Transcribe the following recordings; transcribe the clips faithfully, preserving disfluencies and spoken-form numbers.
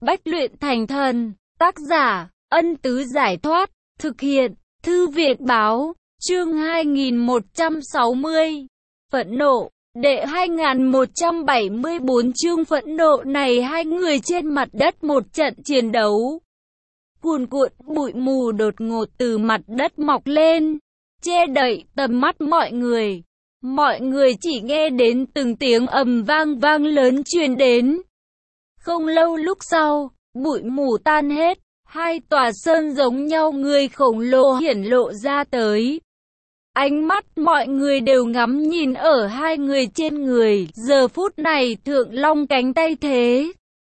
Bách luyện thành thần. Tác giả, Ân Tứ Giải Thoát. Thực hiện, Thư viện Báo. Chương hai nghìn một trăm sáu mươi. Phẫn nộ. Đệ hai nghìn một trăm bảy mươi bốn chương phẫn nộ này, hai người trên mặt đất một trận chiến đấu. Cuồn cuộn bụi mù đột ngột từ mặt đất mọc lên, che đậy tầm mắt mọi người. Mọi người chỉ nghe đến từng tiếng ầm vang vang lớn truyền đến. Không lâu lúc sau, bụi mù tan hết, hai tòa sơn giống nhau người khổng lồ hiển lộ ra tới. Ánh mắt mọi người đều ngắm nhìn ở hai người trên người, giờ phút này Thượng Long cánh tay thế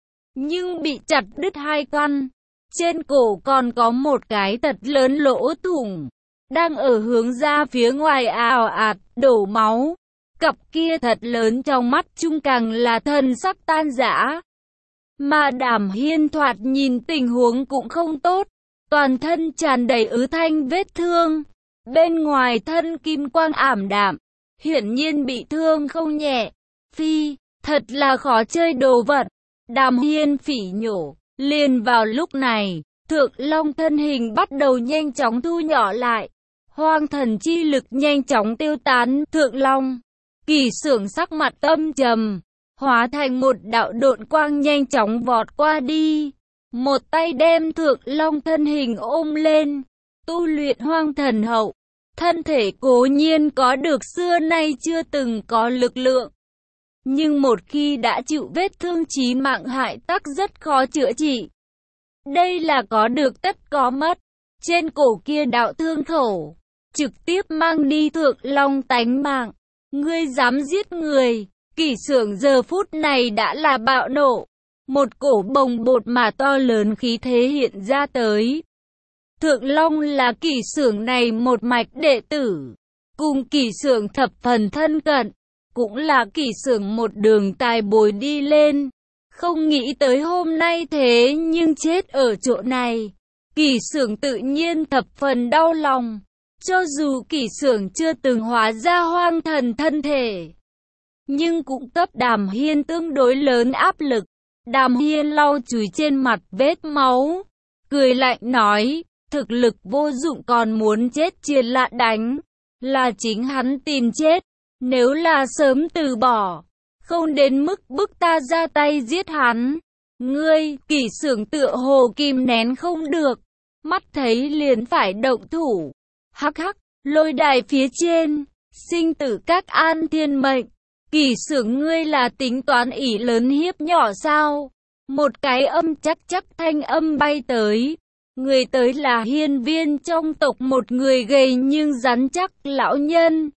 nhưng bị chặt đứt hai căn, trên cổ còn có một cái thật lớn lỗ thủng, đang ở hướng ra phía ngoài ào ạt đổ máu. Cặp kia thật lớn trong mắt chung càng là thần sắc tan rã. Mà Đàm Hiên thoạt nhìn tình huống cũng không tốt, toàn thân tràn đầy ứ thanh vết thương, bên ngoài thân kim quang ảm đạm, hiển nhiên bị thương không nhẹ. Phi, thật là khó chơi đồ vật. Đàm Hiên phỉ nhổ. Liền vào lúc này, Thượng Long thân hình bắt đầu nhanh chóng thu nhỏ lại, hoang thần chi lực nhanh chóng tiêu tán. Thượng Long, Kỳ Xưởng sắc mặt âm trầm, hóa thành một đạo độn quang nhanh chóng vọt qua đi, một tay đem Thượng Long thân hình ôm lên. Tu luyện hoang thần hậu, thân thể cố nhiên có được xưa nay chưa từng có lực lượng, nhưng một khi đã chịu vết thương chí mạng hại tắc rất khó chữa trị. Đây là có được tất có mất. Trên cổ kia đạo thương khẩu, trực tiếp mang đi Thượng Long tánh mạng. Ngươi dám giết người? Kỳ Xưởng giờ phút này đã là bạo nộ, một cổ bồng bột mà to lớn khí thế hiện ra tới. Thượng Long là Kỳ Xưởng này một mạch đệ tử, cùng Kỳ Xưởng thập phần thân cận, cũng là Kỳ Xưởng một đường tài bồi đi lên. Không nghĩ tới hôm nay thế nhưng chết ở chỗ này. Kỳ Xưởng tự nhiên thập phần đau lòng. Cho dù Kỳ Xưởng chưa từng hóa ra hoang thần thân thể, nhưng cũng cấp Đàm Hiên tương đối lớn áp lực. Đàm Hiên lau chùi trên mặt vết máu, cười lạnh nói, thực lực vô dụng còn muốn chết triệt lạ đánh, là chính hắn tìm chết. Nếu là sớm từ bỏ, không đến mức bức ta ra tay giết hắn. Ngươi, Kỳ Xưởng tựa hồ kìm nén không được, mắt thấy liền phải động thủ. Hắc hắc, lôi đài phía trên, sinh tử các an thiên mệnh. Kỳ Xưởng ngươi là tính toán ỷ lớn hiếp nhỏ sao? Một cái âm chắc chắc thanh âm bay tới. Người tới là hiên viên trong tộc, một người gầy nhưng rắn chắc lão nhân.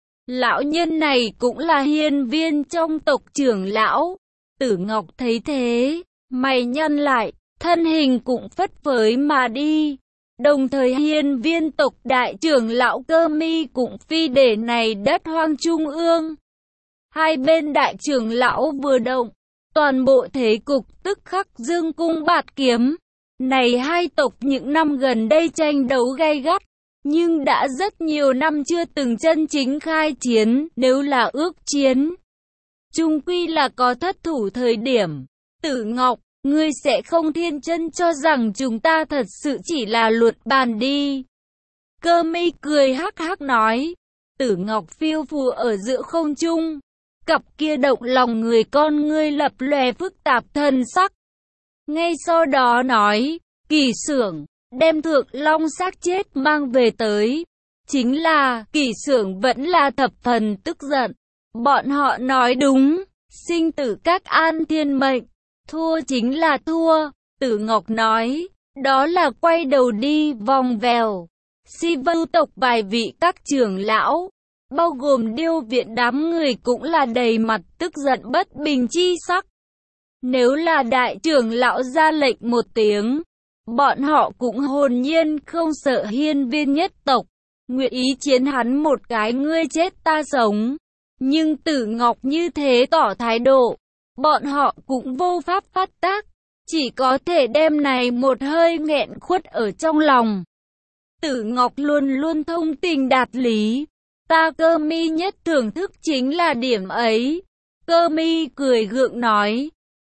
Lão nhân này cũng là hiên viên trong tộc trưởng lão. Tử Ngọc thấy thế, mày nhăn lại, thân hình cũng phất phới mà đi. Đồng thời hiên viên tộc đại trưởng lão Cơ Mi cũng phi để này đất hoang trung ương. Hai bên đại trưởng lão vừa động, toàn bộ thế cục tức khắc dương cung bạt kiếm. Này hai tộc những năm gần đây tranh đấu gay gắt, nhưng đã rất nhiều năm chưa từng chân chính khai chiến. Nếu là ước chiến, chung quy là có thất thủ thời điểm. Tử Ngọc, ngươi sẽ không thiên chân cho rằng chúng ta thật sự chỉ là luận bàn đi. Cơ Mi cười hắc hắc nói. Tử Ngọc phiêu phù ở giữa không trung, cặp kia động lòng người con ngươi lập lòe phức tạp thần sắc. Ngay sau đó nói, Kỳ Xưởng, đem Thượng Long xác chết mang về tới. Chính là, Kỳ Xưởng vẫn là thập phần tức giận. Bọn họ nói đúng, sinh tử các an thiên mệnh, thua chính là thua. Tử Ngọc nói, đó là quay đầu đi vòng vèo. Si Vưu tộc vài vị các trưởng lão, bao gồm Điêu viện đám người cũng là đầy mặt tức giận bất bình chi sắc. Nếu là đại trưởng lão ra lệnh một tiếng, bọn họ cũng hồn nhiên không sợ hiên viên nhất tộc, nguyện ý chiến hắn một cái ngươi chết ta sống. Nhưng Tử Ngọc như thế tỏ thái độ, bọn họ cũng vô pháp phát tác, chỉ có thể đem này một hơi nghẹn khuất ở trong lòng. Tử Ngọc luôn luôn thông tình đạt lý, ta Cơ Mi nhất thưởng thức chính là điểm ấy. Cơ Mi cười gượng nói,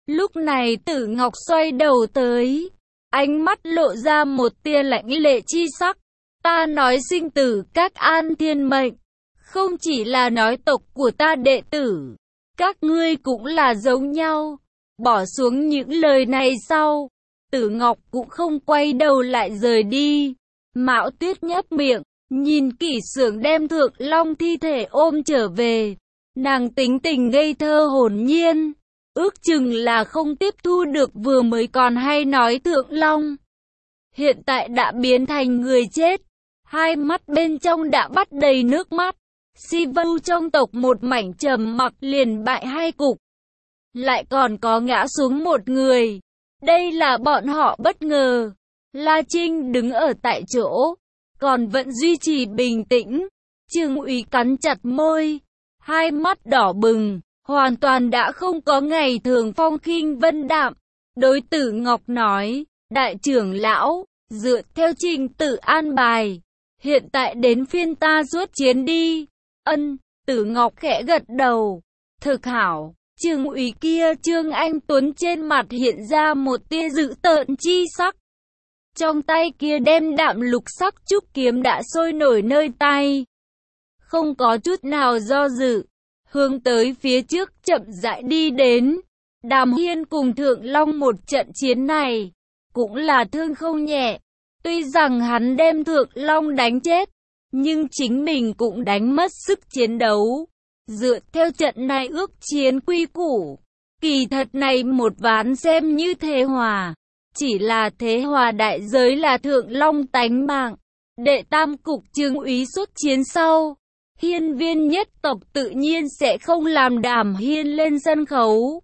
Lúc này Tử Ngọc xoay đầu tới, ánh mắt lộ ra một tia lãnh lệ chi sắc. Ta nói sinh tử các an thiên mệnh, không chỉ là nói tộc của ta đệ tử, các ngươi cũng là giống nhau. Bỏ xuống những lời này sau, Tử Ngọc cũng không quay đầu lại rời đi. Mạo Tuyết nhếch miệng, nhìn Kỷ Xưởng đem Thượng Long thi thể ôm trở về. Nàng tính tình ngây thơ hồn nhiên, ước chừng là không tiếp thu được vừa mới còn hay nói Thượng Long hiện tại đã biến thành người chết, hai mắt bên trong đã bắt đầy nước mắt. Si Vu trong tộc một mảnh trầm mặc liền bại hai cục, lại còn có ngã xuống một người. Đây là bọn họ bất ngờ. La Trinh đứng ở tại chỗ, còn vẫn duy trì bình tĩnh. Trương Úy cắn chặt môi, hai mắt đỏ bừng, hoàn toàn đã không có ngày thường phong khinh vân đạm. Đối Tử Ngọc nói, đại trưởng lão, dựa theo trình tự an bài, hiện tại đến phiên ta xuất chiến đi. Ân, Tử Ngọc khẽ gật đầu. Thực hảo. Trương Úy kia Trương Anh Tuấn trên mặt hiện ra một tia dữ tợn chi sắc. Trong tay kia đem đạm lục sắc trúc kiếm đã sôi nổi nơi tay. Không có chút nào do dự, hướng tới phía trước chậm rãi đi đến. Đàm Hiên cùng Thượng Long một trận chiến này, cũng là thương không nhẹ. Tuy rằng hắn đem Thượng Long đánh chết, nhưng chính mình cũng đánh mất sức chiến đấu. Dựa theo trận này ước chiến quy củ, kỳ thật này một ván xem như thế hòa. Chỉ là thế hòa đại giới là Thượng Long tánh mạng. Đệ tam cục Trương Úy xuất chiến sau, hiên viên nhất tộc tự nhiên sẽ không làm Đàm Hiên lên sân khấu,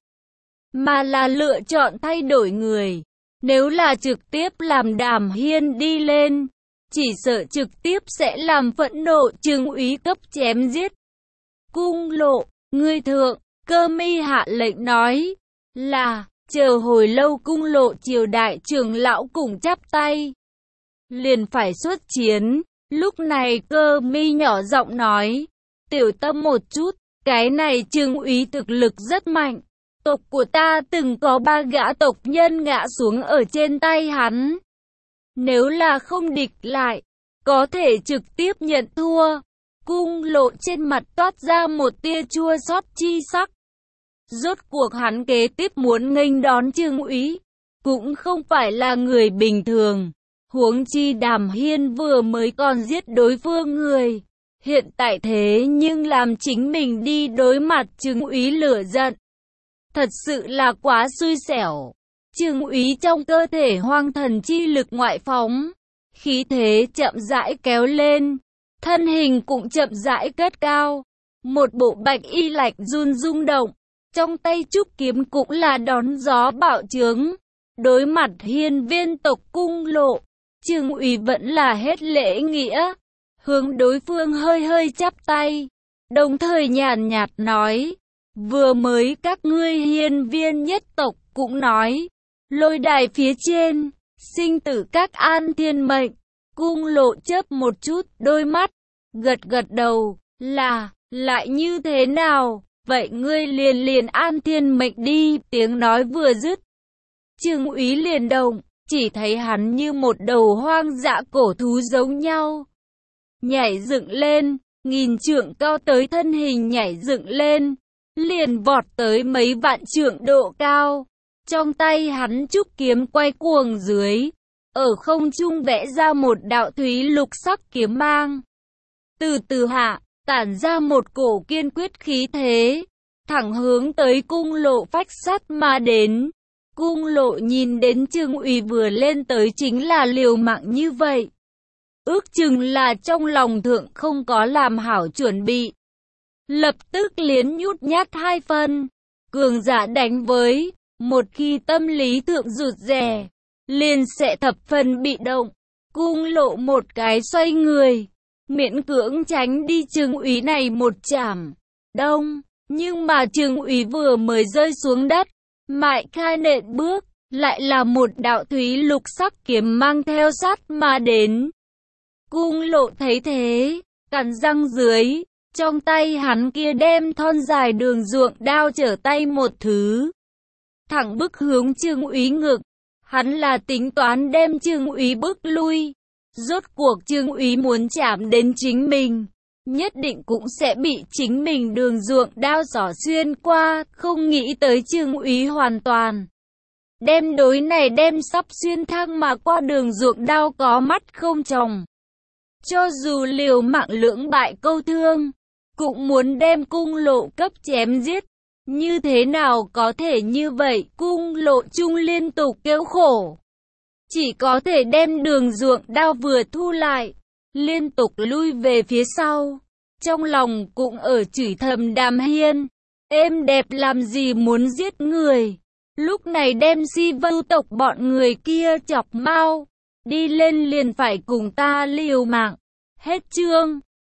mà là lựa chọn thay đổi người. Nếu là trực tiếp làm Đàm Hiên đi lên, chỉ sợ trực tiếp sẽ làm phẫn nộ Trương Úy cấp chém giết. Cung Lộ, ngươi thượng, Cơ Mi hạ lệnh nói, là, chờ hồi lâu Cung Lộ triều đại trưởng lão cùng chắp tay, liền phải xuất chiến. Lúc này Cơ Mi nhỏ giọng nói, tiểu tâm một chút, cái này Trương Úy thực lực rất mạnh. Tộc của ta từng có ba gã tộc nhân ngã xuống ở trên tay hắn. Nếu là không địch lại, có thể trực tiếp nhận thua. Cung Lộ trên mặt toát ra một tia chua xót chi sắc. Rốt cuộc hắn kế tiếp muốn nghênh đón Trương Úy, cũng không phải là người bình thường. Huống chi Đàm Hiên vừa mới còn giết đối phương người, hiện tại thế nhưng làm chính mình đi đối mặt Trương Úy lửa giận. Thật sự là quá xui xẻo. Trương Úy trong cơ thể hoang thần chi lực ngoại phóng, khí thế chậm rãi kéo lên, thân hình cũng chậm rãi cất cao. Một bộ bạch y lạch run rung động, trong tay trúc kiếm cũng là đón gió bạo trướng. Đối mặt hiên viên tộc Cung Lộ, Trương Úy vẫn là hết lễ nghĩa, hướng đối phương hơi hơi chắp tay, đồng thời nhàn nhạt nói, vừa mới các ngươi hiên viên nhất tộc cũng nói, lôi đài phía trên, sinh tử các an thiên mệnh. Cung Lộ chớp một chút đôi mắt, gật gật đầu, là, lại như thế nào, vậy ngươi liền liền an thiên mệnh đi. Tiếng nói vừa dứt, Trương Úy liền động, chỉ thấy hắn như một đầu hoang dã cổ thú giống nhau, nhảy dựng lên, nghìn trượng cao tới thân hình nhảy dựng lên, liền vọt tới mấy vạn trượng độ cao. Trong tay hắn trúc kiếm quay cuồng dưới, ở không trung vẽ ra một đạo thúy lục sắc kiếm mang. Từ từ hạ, tản ra một cổ kiên quyết khí thế, thẳng hướng tới Cung Lộ phách sắt mà đến. Cung Lộ nhìn đến Trương Úy vừa lên tới chính là liều mạng như vậy, ước chừng là trong lòng thượng không có làm hảo chuẩn bị, lập tức liến nhút nhát hai phân. Cường giả đánh với, một khi tâm lý thượng rụt rè, liền sẽ thập phần bị động. Cung Lộ một cái xoay người, miễn cưỡng tránh đi Trương Úy này một chảm. Đông, nhưng mà Trương Úy vừa mới rơi xuống đất, mại khai nện bước, lại là một đạo thúy lục sắc kiếm mang theo sát mà đến. Cung Lộ thấy thế, cắn răng dưới, trong tay hắn kia đem thon dài đường ruộng đao trở tay một thứ. thẳng bức hướng Trương Úy ngực. Hắn là tính toán đem Trương Úy bức lui. Rốt cuộc Trương Úy muốn chạm đến chính mình, nhất định cũng sẽ bị chính mình đường ruộng đao giỏ xuyên qua, không nghĩ tới Trương Úy hoàn toàn đem đối này đem sắp xuyên thang mà qua đường ruộng đao có mắt không tròng. Cho dù liều mạng lưỡng bại câu thương, cũng muốn đem cung lộ cấp chém giết. Như thế nào có thể như vậy? Cung lộ trung liên tục kêu khổ, chỉ có thể đem đường ruộng đao vừa thu lại, liên tục lui về phía sau. Trong lòng cũng ở chửi thầm Đàm Hiên, êm đẹp làm gì muốn giết người. Lúc này đem Si Vưu tộc bọn người kia chọc mau, đi lên liền phải cùng ta liều mạng. Hết chương.